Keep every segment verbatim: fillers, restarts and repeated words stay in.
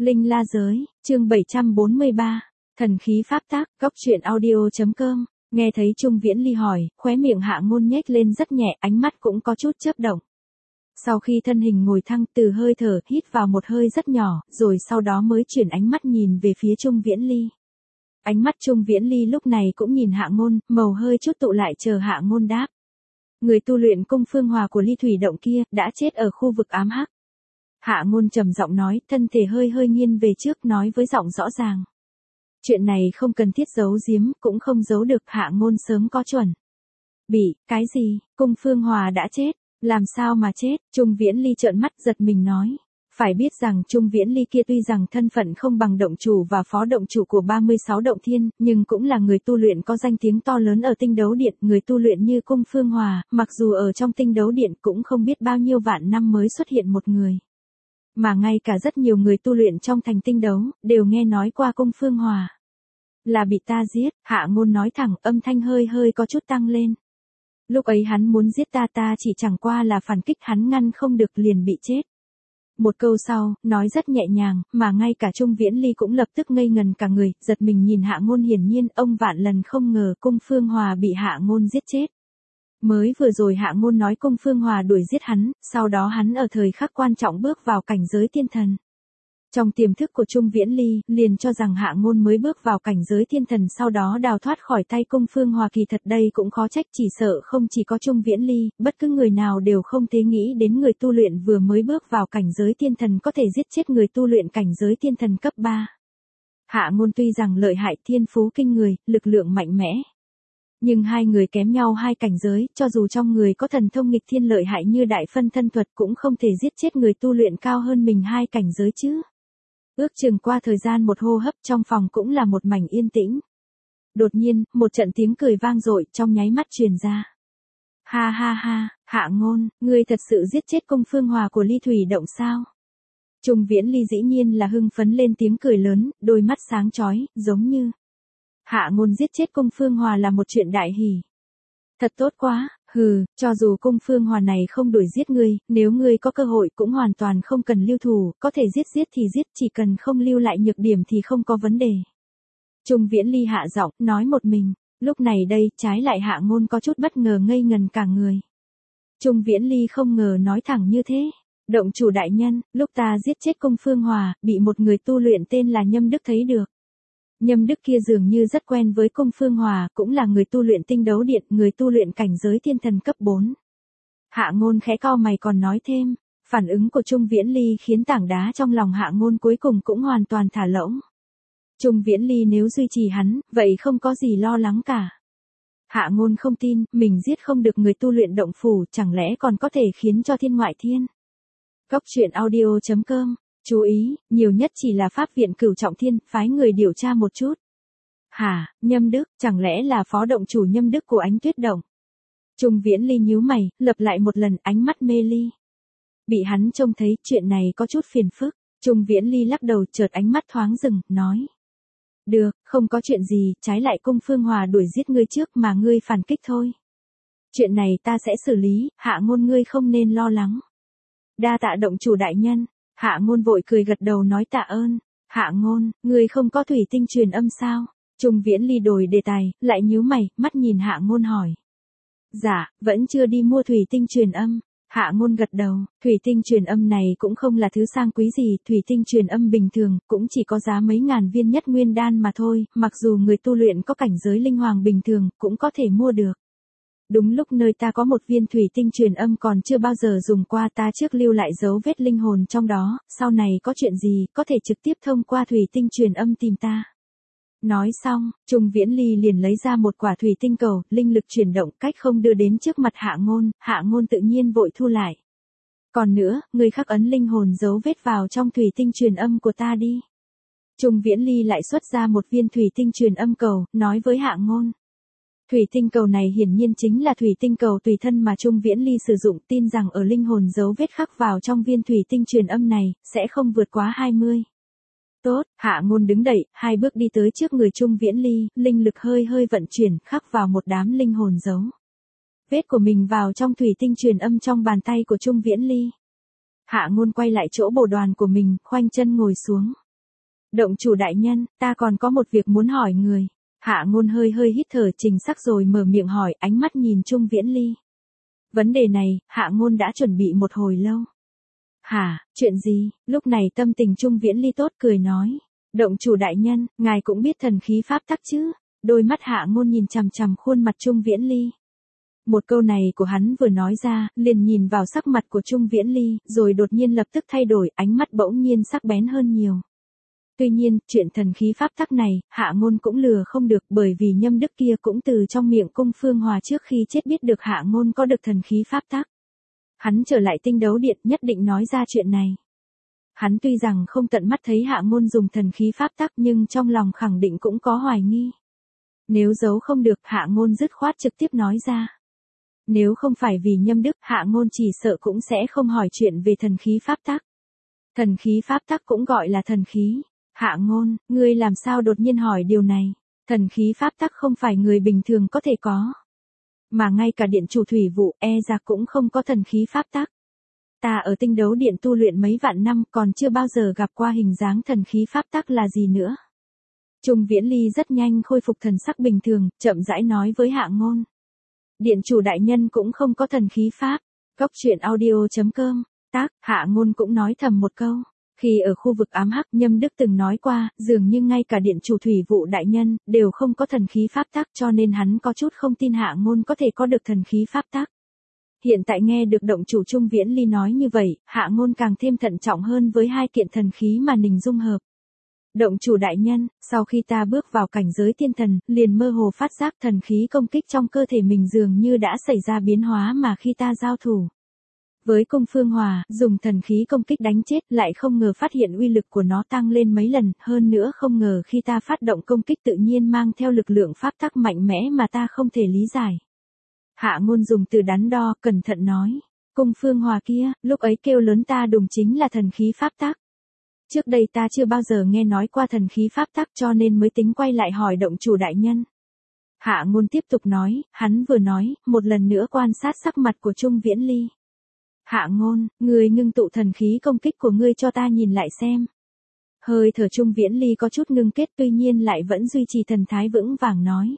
Linh La Giới, chương bảy trăm bốn mươi ba, thần khí pháp tác, góc truyện audio.com, nghe thấy Trung Viễn Ly hỏi, khóe miệng Hạ Ngôn nhếch lên rất nhẹ, ánh mắt cũng có chút chớp động. Sau khi thân hình ngồi thăng, từ hơi thở, hít vào một hơi rất nhỏ, rồi sau đó mới chuyển ánh mắt nhìn về phía Trung Viễn Ly. Ánh mắt Trung Viễn Ly lúc này cũng nhìn Hạ Ngôn, màu hơi chút tụ lại chờ Hạ Ngôn đáp. Người tu luyện cung phương hòa của Ly Thủy Động kia, đã chết ở khu vực ám hắc. Hạ Ngôn trầm giọng nói, thân thể hơi hơi nghiêng về trước, nói với giọng rõ ràng. Chuyện này không cần thiết giấu giếm, cũng không giấu được, Hạ Ngôn sớm có chuẩn. Bị, cái gì, cung phương hòa đã chết, làm sao mà chết, Trung Viễn Ly trợn mắt giật mình nói. Phải biết rằng Trung Viễn Ly kia tuy rằng thân phận không bằng động chủ và phó động chủ của ba mươi sáu động thiên, nhưng cũng là người tu luyện có danh tiếng to lớn ở tinh đấu điện, người tu luyện như cung phương hòa, mặc dù ở trong tinh đấu điện cũng không biết bao nhiêu vạn năm mới xuất hiện một người. Mà ngay cả rất nhiều người tu luyện trong thành tinh đấu, đều nghe nói qua cung phương hòa. Là bị ta giết, Hạ Ngôn nói thẳng, âm thanh hơi hơi có chút tăng lên. Lúc ấy hắn muốn giết ta ta chỉ chẳng qua là phản kích hắn ngăn không được liền bị chết. Một câu sau, nói rất nhẹ nhàng, mà ngay cả Trung Viễn Ly cũng lập tức ngây ngần cả người, giật mình nhìn Hạ Ngôn, hiển nhiên ông vạn lần không ngờ cung phương hòa bị Hạ Ngôn giết chết. Mới vừa rồi Hạ Ngôn nói cung phương hòa đuổi giết hắn, sau đó hắn ở thời khắc quan trọng bước vào cảnh giới thiên thần. Trong tiềm thức của Trung Viễn Ly, liền cho rằng Hạ Ngôn mới bước vào cảnh giới thiên thần sau đó đào thoát khỏi tay cung phương hòa, kỳ thật đây cũng khó trách, chỉ sợ không chỉ có Trung Viễn Ly, bất cứ người nào đều không thể nghĩ đến người tu luyện vừa mới bước vào cảnh giới thiên thần có thể giết chết người tu luyện cảnh giới thiên thần cấp ba. Hạ Ngôn tuy rằng lợi hại, thiên phú kinh người, lực lượng mạnh mẽ. Nhưng hai người kém nhau hai cảnh giới, cho dù trong người có thần thông nghịch thiên lợi hại như đại phân thân thuật cũng không thể giết chết người tu luyện cao hơn mình hai cảnh giới chứ. Ước chừng qua thời gian một hô hấp, trong phòng cũng là một mảnh yên tĩnh. Đột nhiên, một trận tiếng cười vang dội trong nháy mắt truyền ra. Ha ha ha, Hạ Ngôn, ngươi thật sự giết chết cung phương hòa của Ly Thủy Động sao? Trung Viễn Ly dĩ nhiên là hưng phấn lên tiếng cười lớn, đôi mắt sáng chói, giống như Hạ Ngôn giết chết cung phương hòa là một chuyện đại hỉ. Thật tốt quá, hừ, cho dù cung phương hòa này không đuổi giết ngươi, nếu ngươi có cơ hội cũng hoàn toàn không cần lưu thủ, có thể giết giết thì giết, chỉ cần không lưu lại nhược điểm thì không có vấn đề. Trung Viễn Ly hạ giọng, nói một mình, lúc này đây, trái lại Hạ Ngôn có chút bất ngờ ngây ngần cả người. Trung Viễn Ly không ngờ nói thẳng như thế. Động chủ đại nhân, lúc ta giết chết cung phương hòa, bị một người tu luyện tên là Nhâm Đức thấy được. Nhâm Đức kia dường như rất quen với cung phương hòa, cũng là người tu luyện tinh đấu điện, người tu luyện cảnh giới thiên thần cấp bốn. Hạ Ngôn khẽ cau mày còn nói thêm, phản ứng của Trung Viễn Ly khiến tảng đá trong lòng Hạ Ngôn cuối cùng cũng hoàn toàn thả lỏng. Trung Viễn Ly nếu duy trì hắn, vậy không có gì lo lắng cả. Hạ Ngôn không tin, mình giết không được người tu luyện động phủ, chẳng lẽ còn có thể khiến cho thiên ngoại thiên. Góc truyện audio.com. Chú ý, nhiều nhất chỉ là pháp viện Cửu Trọng Thiên, phái người điều tra một chút. Hả, Nhâm Đức, chẳng lẽ là phó động chủ Nhâm Đức của Ánh Tuyết Động? Trung Viễn Ly nhíu mày, lặp lại một lần, ánh mắt mê ly. Bị hắn trông thấy, chuyện này có chút phiền phức. Trung Viễn Ly lắc đầu, chợt ánh mắt thoáng dừng, nói. Được, không có chuyện gì, trái lại cung phương hòa đuổi giết ngươi trước mà ngươi phản kích thôi. Chuyện này ta sẽ xử lý, Hạ Ngôn ngươi không nên lo lắng. Đa tạ động chủ đại nhân. Hạ Ngôn vội cười gật đầu nói tạ ơn. Hạ Ngôn, ngươi không có thủy tinh truyền âm sao? Trung Viễn Ly đổi đề tài, lại nhíu mày, mắt nhìn Hạ Ngôn hỏi. Dạ, vẫn chưa đi mua thủy tinh truyền âm. Hạ Ngôn gật đầu, thủy tinh truyền âm này cũng không là thứ sang quý gì, thủy tinh truyền âm bình thường, cũng chỉ có giá mấy ngàn viên nhất nguyên đan mà thôi, mặc dù người tu luyện có cảnh giới linh hoàng bình thường, cũng có thể mua được. Đúng lúc nơi ta có một viên thủy tinh truyền âm còn chưa bao giờ dùng qua, ta trước lưu lại dấu vết linh hồn trong đó, sau này có chuyện gì, có thể trực tiếp thông qua thủy tinh truyền âm tìm ta. Nói xong, Trung Viễn Ly liền lấy ra một quả thủy tinh cầu, linh lực chuyển động cách không đưa đến trước mặt Hạ Ngôn, Hạ Ngôn tự nhiên vội thu lại. Còn nữa, người khắc ấn linh hồn dấu vết vào trong thủy tinh truyền âm của ta đi. Trung Viễn Ly lại xuất ra một viên thủy tinh truyền âm cầu, nói với Hạ Ngôn. Thủy tinh cầu này hiển nhiên chính là thủy tinh cầu tùy thân mà Trung Viễn Ly sử dụng, tin rằng ở linh hồn dấu vết khắc vào trong viên thủy tinh truyền âm này, sẽ không vượt quá hai mươi. Tốt, Hạ Ngôn đứng dậy, hai bước đi tới trước người Trung Viễn Ly, linh lực hơi hơi vận chuyển, khắc vào một đám linh hồn dấu vết của mình vào trong thủy tinh truyền âm trong bàn tay của Trung Viễn Ly. Hạ Ngôn quay lại chỗ bồ đoàn của mình, khoanh chân ngồi xuống. Động chủ đại nhân, ta còn có một việc muốn hỏi người. Hạ Ngôn hơi hơi hít thở Trình Sắc rồi mở miệng hỏi, ánh mắt nhìn Trung Viễn Ly. Vấn đề này, Hạ Ngôn đã chuẩn bị một hồi lâu. Hả, chuyện gì? Lúc này tâm tình Trung Viễn Ly tốt cười nói. Động chủ đại nhân, ngài cũng biết thần khí pháp tắc chứ? Đôi mắt Hạ Ngôn nhìn chằm chằm khuôn mặt Trung Viễn Ly. Một câu này của hắn vừa nói ra, liền nhìn vào sắc mặt của Trung Viễn Ly, rồi đột nhiên lập tức thay đổi, ánh mắt bỗng nhiên sắc bén hơn nhiều. Tuy nhiên, chuyện thần khí pháp tắc này, Hạ Ngôn cũng lừa không được, bởi vì Nhâm Đức kia cũng từ trong miệng Cung Phương Hòa trước khi chết biết được Hạ Ngôn có được thần khí pháp tắc. Hắn trở lại Tinh Đấu Điện nhất định nói ra chuyện này. Hắn tuy rằng không tận mắt thấy Hạ Ngôn dùng thần khí pháp tắc nhưng trong lòng khẳng định cũng có hoài nghi. Nếu giấu không được, Hạ Ngôn dứt khoát trực tiếp nói ra. Nếu không phải vì Nhâm Đức, Hạ Ngôn chỉ sợ cũng sẽ không hỏi chuyện về thần khí pháp tắc. Thần khí pháp tắc cũng gọi là thần khí. Hạ Ngôn, ngươi làm sao đột nhiên hỏi điều này? Thần khí pháp tắc không phải người bình thường có thể có. Mà ngay cả điện chủ thủy vụ e ra cũng không có thần khí pháp tắc. Ta ở Tinh Đấu Điện tu luyện mấy vạn năm còn chưa bao giờ gặp qua hình dáng thần khí pháp tắc là gì nữa. Trung Viễn Ly rất nhanh khôi phục thần sắc bình thường, chậm rãi nói với Hạ Ngôn. Điện chủ đại nhân cũng không có thần khí pháp. Cốc truyện audio chấm com. Tác, Hạ Ngôn cũng nói thầm một câu. Khi ở khu vực ám hắc, Nhâm Đức từng nói qua, dường như ngay cả điện chủ thủy vụ đại nhân, đều không có thần khí pháp tắc, cho nên hắn có chút không tin Hạ Ngôn có thể có được thần khí pháp tắc. Hiện tại nghe được động chủ Trung Viễn Ly nói như vậy, Hạ Ngôn càng thêm thận trọng hơn với hai kiện thần khí mà Ninh dung hợp. Động chủ đại nhân, sau khi ta bước vào cảnh giới thiên thần, liền mơ hồ phát giác thần khí công kích trong cơ thể mình dường như đã xảy ra biến hóa mà khi ta giao thủ. Với Cung Phương Hòa, dùng thần khí công kích đánh chết lại không ngờ phát hiện uy lực của nó tăng lên mấy lần, hơn nữa không ngờ khi ta phát động công kích tự nhiên mang theo lực lượng pháp tắc mạnh mẽ mà ta không thể lý giải. Hạ Ngôn dùng từ đắn đo, cẩn thận nói. Cung Phương Hòa kia, lúc ấy kêu lớn ta đùng chính là thần khí pháp tắc. Trước đây ta chưa bao giờ nghe nói qua thần khí pháp tắc cho nên mới tính quay lại hỏi động chủ đại nhân. Hạ Ngôn tiếp tục nói, hắn vừa nói, một lần nữa quan sát sắc mặt của Trung Viễn Ly. Hạ Ngôn, ngươi ngưng tụ thần khí công kích của ngươi cho ta nhìn lại xem. Hơi thở Trung Viễn Ly có chút ngưng kết tuy nhiên lại vẫn duy trì thần thái vững vàng nói.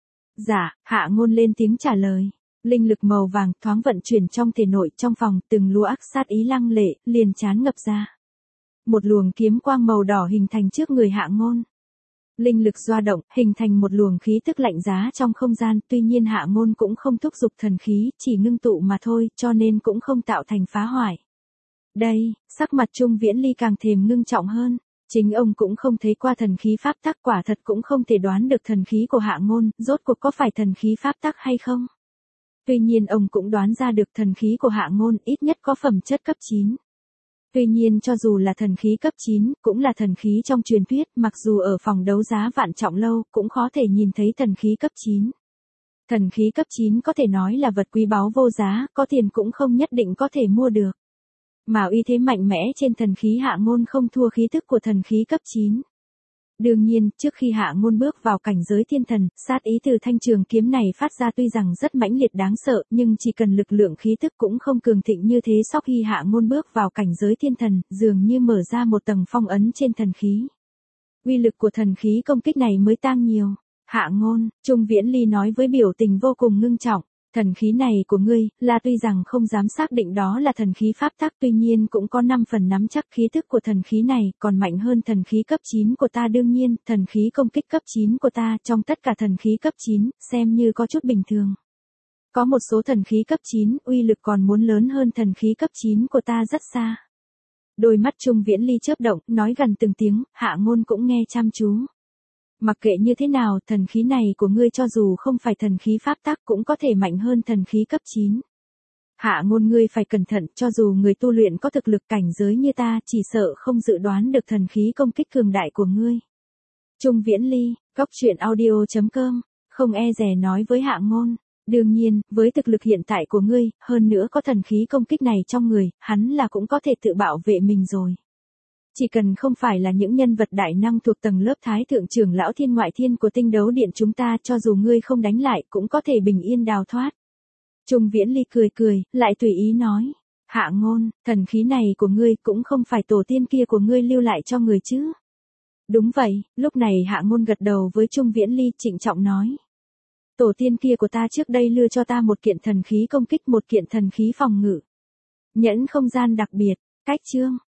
Dạ, Hạ Ngôn lên tiếng trả lời. Linh lực màu vàng thoáng vận chuyển trong thể nội trong phòng, từng lúa ác sát ý lăng lệ, liền trán ngập ra. Một luồng kiếm quang màu đỏ hình thành trước người Hạ Ngôn. Linh lực doa động, hình thành một luồng khí tức lạnh giá trong không gian, tuy nhiên Hạ Ngôn cũng không thúc giục thần khí, chỉ ngưng tụ mà thôi, cho nên cũng không tạo thành phá hoại. Đây, sắc mặt Trung Viễn Ly càng thêm ngưng trọng hơn, chính ông cũng không thấy qua thần khí pháp tắc, quả thật cũng không thể đoán được thần khí của Hạ Ngôn, rốt cuộc có phải thần khí pháp tắc hay không. Tuy nhiên ông cũng đoán ra được thần khí của Hạ Ngôn ít nhất có phẩm chất cấp chín. Tuy nhiên cho dù là thần khí cấp chín, cũng là thần khí trong truyền thuyết, mặc dù ở phòng đấu giá vạn trọng lâu, cũng khó thể nhìn thấy thần khí cấp chín. Thần khí cấp chín có thể nói là vật quý báu vô giá, có tiền cũng không nhất định có thể mua được. Mà uy thế mạnh mẽ trên thần khí Hạ Ngôn không thua khí tức của thần khí cấp chín. Đương nhiên, trước khi Hạ Ngôn bước vào cảnh giới thiên thần, sát ý từ thanh trường kiếm này phát ra tuy rằng rất mãnh liệt đáng sợ, nhưng chỉ cần lực lượng khí tức cũng không cường thịnh như thế. Sau khi Hạ Ngôn bước vào cảnh giới thiên thần, dường như mở ra một tầng phong ấn trên thần khí. Uy lực của thần khí công kích này mới tăng nhiều. Hạ Ngôn, Trung Viễn Ly nói với biểu tình vô cùng ngưng trọng. Thần khí này của ngươi, là tuy rằng không dám xác định đó là thần khí pháp tắc, tuy nhiên cũng có năm phần nắm chắc khí thức của thần khí này, còn mạnh hơn thần khí cấp chín của ta. Đương nhiên, thần khí công kích cấp chín của ta, trong tất cả thần khí cấp chín, xem như có chút bình thường. Có một số thần khí cấp chín, uy lực còn muốn lớn hơn thần khí cấp chín của ta rất xa. Đôi mắt Trung Viễn Ly chớp động, nói gần từng tiếng, Hạ Ngôn cũng nghe chăm chú. Mặc kệ như thế nào, thần khí này của ngươi cho dù không phải thần khí pháp tắc cũng có thể mạnh hơn thần khí cấp chín. Hạ Ngôn, ngươi phải cẩn thận, cho dù người tu luyện có thực lực cảnh giới như ta, chỉ sợ không dự đoán được thần khí công kích cường đại của ngươi. Trung Viễn Ly, cốc truyện audio chấm com, không e dè nói với Hạ Ngôn. Đương nhiên, với thực lực hiện tại của ngươi, hơn nữa có thần khí công kích này trong người, hắn là cũng có thể tự bảo vệ mình rồi. Chỉ cần không phải là những nhân vật đại năng thuộc tầng lớp thái thượng trưởng lão thiên ngoại thiên của Tinh Đấu Điện chúng ta, cho dù ngươi không đánh lại cũng có thể bình yên đào thoát. Trung Viễn Ly cười cười, lại tùy ý nói. Hạ Ngôn, thần khí này của ngươi cũng không phải tổ tiên kia của ngươi lưu lại cho người chứ. Đúng vậy, lúc này Hạ Ngôn gật đầu với Trung Viễn Ly trịnh trọng nói. Tổ tiên kia của ta trước đây lưu cho ta một kiện thần khí công kích, một kiện thần khí phòng ngự. Nhẫn không gian đặc biệt, cách chương.